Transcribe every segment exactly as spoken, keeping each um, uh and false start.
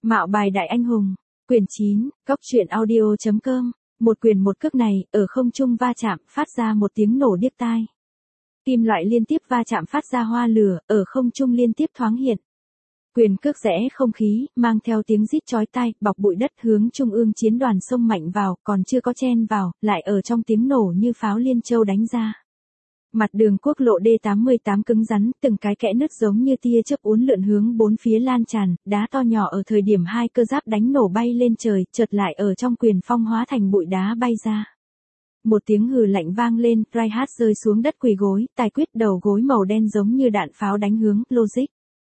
Mạo bài đại anh hùng, quyển chín, góc truyện audio chấm com, một quyền một cước này, ở không trung va chạm, phát ra một tiếng nổ điếc tai. Kim loại liên tiếp va chạm phát ra hoa lửa, ở không trung liên tiếp thoáng hiện. Quyền cước rẽ không khí, mang theo tiếng rít chói tai, bọc bụi đất hướng trung ương chiến đoàn xông mạnh vào, còn chưa có chen vào, lại ở trong tiếng nổ như pháo liên châu đánh ra. Mặt đường quốc lộ D tám mươi tám cứng rắn, từng cái kẽ nứt giống như tia chớp uốn lượn hướng bốn phía lan tràn, đá to nhỏ ở thời điểm hai cơ giáp đánh nổ bay lên trời, chợt lại ở trong quyền phong hóa thành bụi đá bay ra. Một tiếng hừ lạnh vang lên, Reinhardt rơi xuống đất quỳ gối, tài quyết đầu gối màu đen giống như đạn pháo đánh hướng Logic.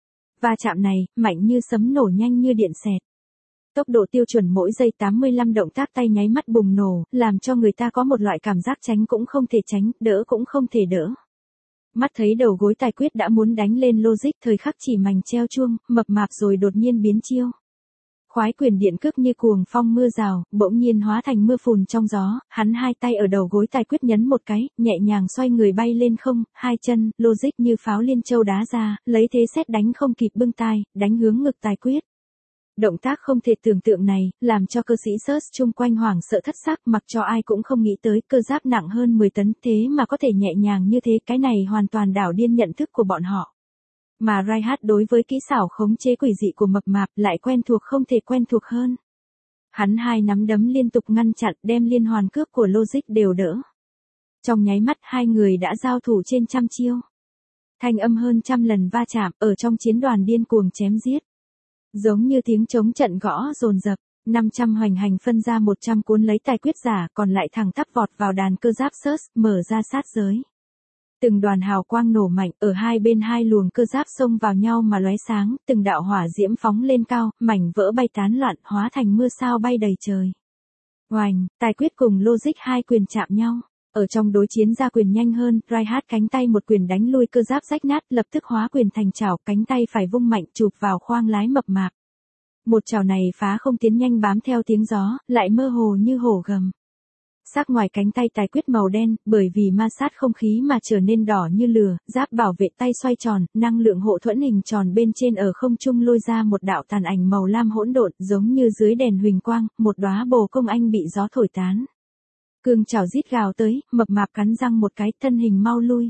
Va chạm này, mạnh như sấm nổ nhanh như điện xẹt. Tốc độ tiêu chuẩn mỗi giây tám mươi lăm động tác tay nháy mắt bùng nổ, làm cho người ta có một loại cảm giác tránh cũng không thể tránh, đỡ cũng không thể đỡ. Mắt thấy đầu gối tài quyết đã muốn đánh lên Logic, thời khắc chỉ mảnh treo chuông, mập mạp rồi đột nhiên biến chiêu. Khoái quyền điện cước như cuồng phong mưa rào, bỗng nhiên hóa thành mưa phùn trong gió, hắn hai tay ở đầu gối tài quyết nhấn một cái, nhẹ nhàng xoay người bay lên không, hai chân, Logic như pháo liên châu đá ra, lấy thế sét đánh không kịp bưng tai, đánh hướng ngực tài quyết. Động tác không thể tưởng tượng này, làm cho cơ sĩ Search chung quanh hoảng sợ thất sắc, mặc cho ai cũng không nghĩ tới cơ giáp nặng hơn mười tấn thế mà có thể nhẹ nhàng như thế, cái này hoàn toàn đảo điên nhận thức của bọn họ. Mà Reinhardt đối với kỹ xảo khống chế quỷ dị của mập mạp lại quen thuộc không thể quen thuộc hơn. Hắn hai nắm đấm liên tục ngăn chặn, đem liên hoàn cước của Logic đều đỡ. Trong nháy mắt hai người đã giao thủ trên trăm chiêu. Thanh âm hơn trăm lần va chạm, ở trong chiến đoàn điên cuồng chém giết. Giống như tiếng trống trận gõ dồn dập, năm trăm hoành hành phân ra một trăm cuốn lấy tài quyết giả, còn lại thẳng tắp vọt vào đàn cơ giáp Search, mở ra sát giới. Từng đoàn hào quang nổ mạnh, ở hai bên hai luồng cơ giáp xông vào nhau mà lóe sáng, từng đạo hỏa diễm phóng lên cao, mảnh vỡ bay tán loạn, hóa thành mưa sao bay đầy trời. Oành, tài quyết cùng Logic hai quyền chạm nhau. Ở trong đối chiến ra quyền nhanh hơn, Reinhardt cánh tay một quyền đánh lui cơ giáp rách nát, lập tức hóa quyền thành chảo, cánh tay phải vung mạnh chụp vào khoang lái mập mạp. Một chảo này phá không tiến nhanh bám theo tiếng gió, lại mơ hồ như hổ gầm. Sắc ngoài cánh tay tài quyết màu đen, bởi vì ma sát không khí mà trở nên đỏ như lửa, giáp bảo vệ tay xoay tròn, năng lượng hộ thuẫn hình tròn bên trên ở không trung lôi ra một đạo tàn ảnh màu lam hỗn độn, giống như dưới đèn huỳnh quang, một đóa bồ công anh bị gió thổi tán. Cương chảo rít gào tới, mập mạp cắn răng một cái, thân hình mau lui.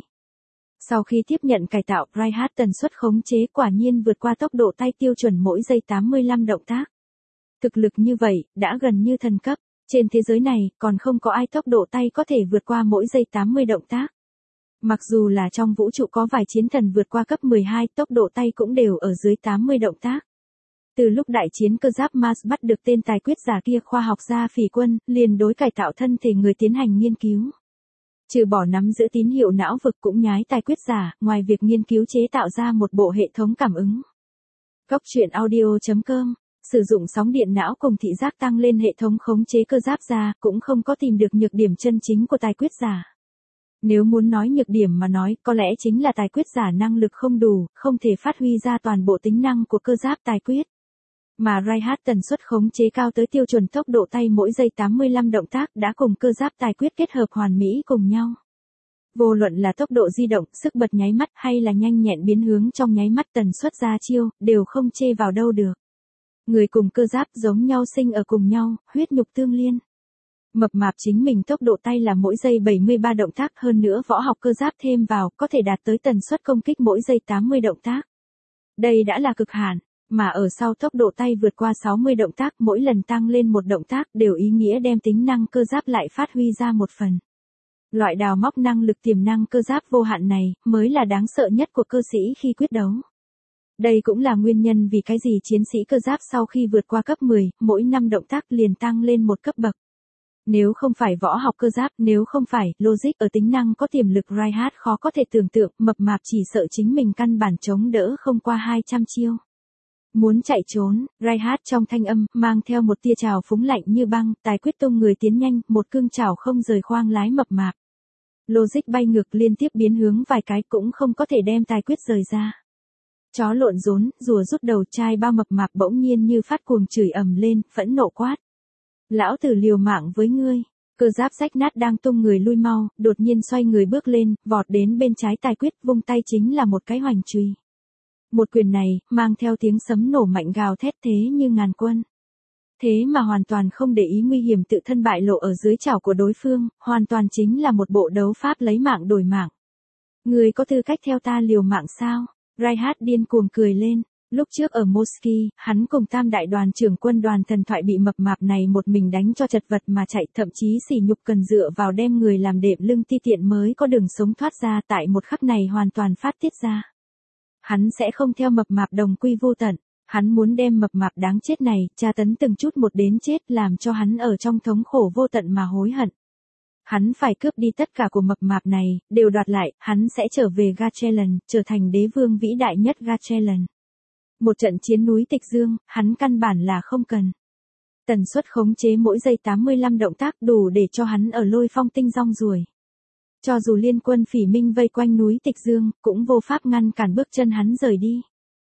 Sau khi tiếp nhận cải tạo, Reinhardt tần suất khống chế quả nhiên vượt qua tốc độ tay tiêu chuẩn mỗi giây tám mươi lăm động tác. Thực lực như vậy, đã gần như thần cấp. Trên thế giới này, còn không có ai tốc độ tay có thể vượt qua mỗi giây tám mươi động tác. Mặc dù là trong vũ trụ có vài chiến thần vượt qua cấp mười hai, tốc độ tay cũng đều ở dưới tám mươi động tác. Từ lúc đại chiến cơ giáp Mars bắt được tên tài quyết giả kia, khoa học gia Phỉ Quân liền đối cải tạo thân thể người tiến hành nghiên cứu. Trừ bỏ nắm giữ tín hiệu não vực cũng nhái tài quyết giả, ngoài việc nghiên cứu chế tạo ra một bộ hệ thống cảm ứng. Góc truyện audio chấm com, sử dụng sóng điện não cùng thị giác tăng lên hệ thống khống chế cơ giáp ra, cũng không có tìm được nhược điểm chân chính của tài quyết giả. Nếu muốn nói nhược điểm mà nói, có lẽ chính là tài quyết giả năng lực không đủ, không thể phát huy ra toàn bộ tính năng của cơ giáp tài quyết. Mà Reinhardt tần suất khống chế cao tới tiêu chuẩn tốc độ tay mỗi giây tám mươi lăm động tác đã cùng cơ giáp tài quyết kết hợp hoàn mỹ cùng nhau. Vô luận là tốc độ di động, sức bật nháy mắt hay là nhanh nhẹn biến hướng trong nháy mắt, tần suất ra chiêu, đều không chê vào đâu được. Người cùng cơ giáp giống nhau sinh ở cùng nhau, huyết nhục tương liên. Mập mạp chính mình tốc độ tay là mỗi giây bảy mươi ba động tác, hơn nữa võ học cơ giáp thêm vào, có thể đạt tới tần suất công kích mỗi giây tám mươi động tác. Đây đã là cực hạn. Mà ở sau tốc độ tay vượt qua sáu mươi động tác, mỗi lần tăng lên một động tác đều ý nghĩa đem tính năng cơ giáp lại phát huy ra một phần. Loại đào móc năng lực tiềm năng cơ giáp vô hạn này, mới là đáng sợ nhất của cơ sĩ khi quyết đấu. Đây cũng là nguyên nhân vì cái gì chiến sĩ cơ giáp sau khi vượt qua cấp mười, mỗi năm động tác liền tăng lên một cấp bậc. Nếu không phải võ học cơ giáp, nếu không phải Logic ở tính năng có tiềm lực, Reinhardt khó có thể tưởng tượng, mập mạp chỉ sợ chính mình căn bản chống đỡ không qua hai trăm chiêu. Muốn chạy trốn, Reinhardt trong thanh âm, mang theo một tia trào phúng lạnh như băng, tài quyết tung người tiến nhanh, một cương chảo không rời khoang lái mập mạp. Logic bay ngược liên tiếp biến hướng vài cái cũng không có thể đem tài quyết rời ra. Chó lộn rốn, rùa rút đầu, chai bao mập mạp bỗng nhiên như phát cuồng chửi ầm lên, phẫn nộ quát. Lão tử liều mạng với ngươi. Cơ giáp rách nát đang tung người lui mau, đột nhiên xoay người bước lên, vọt đến bên trái tài quyết, vung tay chính là một cái hoành chùy. Một quyền này, mang theo tiếng sấm nổ mạnh gào thét thế như ngàn quân. Thế mà hoàn toàn không để ý nguy hiểm tự thân bại lộ ở dưới chảo của đối phương, hoàn toàn chính là một bộ đấu pháp lấy mạng đổi mạng. Người có tư cách theo ta liều mạng sao? Reinhardt điên cuồng cười lên. Lúc trước ở Moski, hắn cùng tam đại đoàn trưởng quân đoàn thần thoại bị mập mạp này một mình đánh cho chật vật mà chạy, thậm chí sỉ nhục cần dựa vào đem người làm đệm lưng ti tiện mới có đường sống thoát ra, tại một khắc này hoàn toàn phát tiết ra. Hắn sẽ không theo mập mạp đồng quy vô tận, hắn muốn đem mập mạp đáng chết này, tra tấn từng chút một đến chết, làm cho hắn ở trong thống khổ vô tận mà hối hận. Hắn phải cướp đi tất cả của mập mạp này, đều đoạt lại, hắn sẽ trở về Garchellen, trở thành đế vương vĩ đại nhất Garchellen. Một trận chiến núi Tịch Dương, hắn căn bản là không cần. Tần suất khống chế mỗi giây tám mươi lăm động tác đủ để cho hắn ở Lôi Phong tinh rong ruổi. Cho dù liên quân phỉ minh vây quanh núi Tịch Dương, cũng vô pháp ngăn cản bước chân hắn rời đi.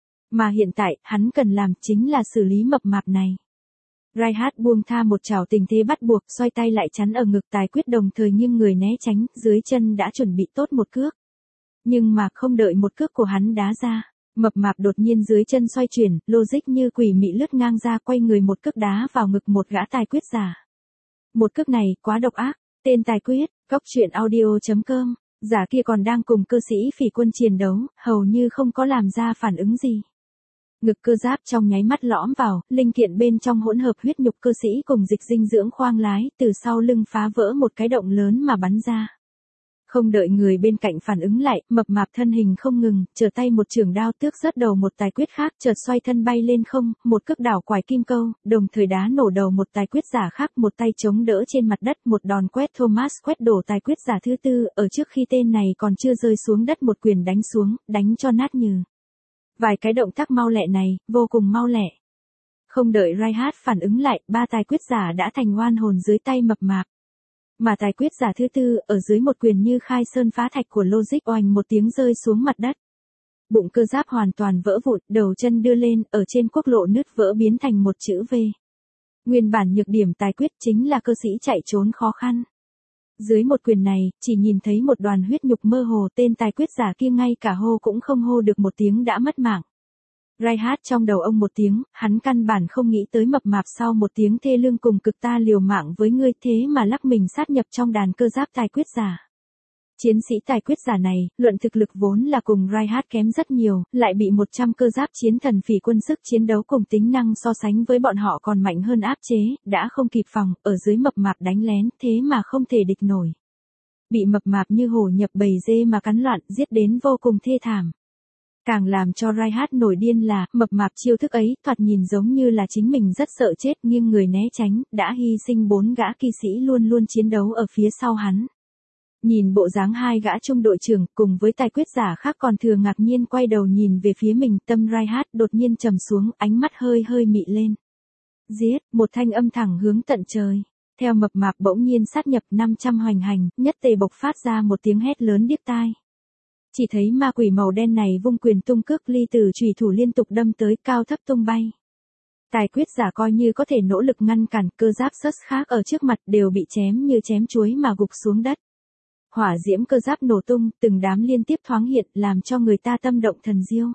Mà hiện tại, hắn cần làm chính là xử lý mập mạp này. Reinhardt buông tha một chảo tình thế bắt buộc, xoay tay lại chắn ở ngực tài quyết, đồng thời nghiêng người né tránh, dưới chân đã chuẩn bị tốt một cước. Nhưng mà không đợi một cước của hắn đá ra, mập mạp đột nhiên dưới chân xoay chuyển, logic như quỷ mị lướt ngang ra, quay người một cước đá vào ngực một gã tài quyết giả. Một cước này quá độc ác. Tên tài quyết, góc truyện audio chấm com, giả kia còn đang cùng cơ sĩ phỉ quân chiến đấu, hầu như không có làm ra phản ứng gì. Ngực cơ giáp trong nháy mắt lõm vào, linh kiện bên trong hỗn hợp huyết nhục cơ sĩ cùng dịch dinh dưỡng khoang lái, từ sau lưng phá vỡ một cái động lớn mà bắn ra. Không đợi người bên cạnh phản ứng lại, mập mạp thân hình không ngừng, trở tay một chưởng đao tước rớt đầu một tài quyết khác, chợt xoay thân bay lên không, một cước đảo quải kim câu, đồng thời đá nổ đầu một tài quyết giả khác, một tay chống đỡ trên mặt đất, một đòn quét Thomas quét đổ tài quyết giả thứ tư, ở trước khi tên này còn chưa rơi xuống đất một quyền đánh xuống, đánh cho nát nhừ. Vài cái động tác mau lẹ này, vô cùng mau lẹ. Không đợi Reinhardt phản ứng lại, ba tài quyết giả đã thành oan hồn dưới tay mập mạp. Mà tài quyết giả thứ tư, ở dưới một quyền như khai sơn phá thạch của logic, oành một tiếng rơi xuống mặt đất. Bụng cơ giáp hoàn toàn vỡ vụn, đầu chân đưa lên, ở trên quốc lộ nứt vỡ biến thành một chữ V. Nguyên bản nhược điểm tài quyết chính là cơ sĩ chạy trốn khó khăn. Dưới một quyền này, chỉ nhìn thấy một đoàn huyết nhục mơ hồ, tên tài quyết giả kia ngay cả hô cũng không hô được một tiếng đã mất mạng. Reinhardt trong đầu ông một tiếng, hắn căn bản không nghĩ tới mập mạp sau một tiếng thê lương cùng cực ta liều mạng với ngươi, thế mà lắc mình sát nhập trong đàn cơ giáp tài quyết giả. Chiến sĩ tài quyết giả này, luận thực lực vốn là cùng Reinhardt kém rất nhiều, lại bị một trăm cơ giáp chiến thần phỉ quân sức chiến đấu cùng tính năng so sánh với bọn họ còn mạnh hơn áp chế, đã không kịp phòng, ở dưới mập mạp đánh lén, thế mà không thể địch nổi. Bị mập mạp như hổ nhập bầy dê mà cắn loạn, giết đến vô cùng thê thảm. Càng làm cho Reinhardt nổi điên là, mập mạp chiêu thức ấy, thoạt nhìn giống như là chính mình rất sợ chết, nghiêng người né tránh, đã hy sinh bốn gã kỵ sĩ luôn luôn chiến đấu ở phía sau hắn. Nhìn bộ dáng hai gã trung đội trưởng, cùng với tài quyết giả khác còn thừa ngạc nhiên quay đầu nhìn về phía mình, tâm Reinhardt đột nhiên trầm xuống, ánh mắt hơi hơi mị lên. Giết, một thanh âm thẳng hướng tận trời. Theo mập mạp bỗng nhiên sát nhập năm trăm hoành hành, nhất tề bộc phát ra một tiếng hét lớn điếc tai. Chỉ thấy ma quỷ màu đen này vung quyền tung cước ly từ chủy thủ liên tục đâm tới, cao thấp tung bay. Tài quyết giả coi như có thể nỗ lực ngăn cản, cơ giáp sớt khác ở trước mặt đều bị chém như chém chuối mà gục xuống đất. Hỏa diễm cơ giáp nổ tung, từng đám liên tiếp thoáng hiện, làm cho người ta tâm động thần diêu.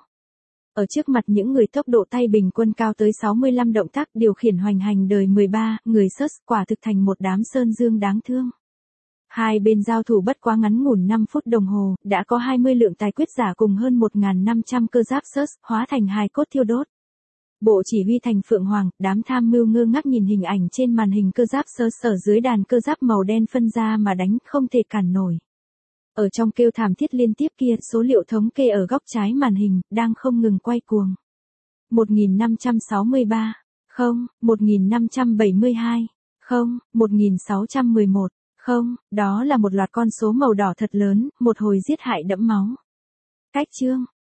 Ở trước mặt những người tốc độ tay bình quân cao tới sáu mươi lăm động tác điều khiển hoành hành đời mười ba, người sớt quả thực thành một đám sơn dương đáng thương. Hai bên giao thủ bất quá ngắn ngủn năm phút đồng hồ, đã có hai mươi lượng tài quyết giả cùng hơn một nghìn năm trăm cơ giáp sớt, hóa thành hài cốt thiêu đốt. Bộ chỉ huy thành Phượng Hoàng, đám tham mưu ngơ ngác nhìn hình ảnh trên màn hình cơ giáp sớt ở dưới đàn cơ giáp màu đen phân ra mà đánh, không thể cản nổi. Ở trong kêu thảm thiết liên tiếp kia, số liệu thống kê ở góc trái màn hình, đang không ngừng quay cuồng. một nghìn năm trăm sáu mươi ba, không, một nghìn năm trăm bảy mươi hai, không, một nghìn sáu trăm mười một, không, đó là một loạt con số màu đỏ thật lớn, một hồi giết hại đẫm máu. Cách chương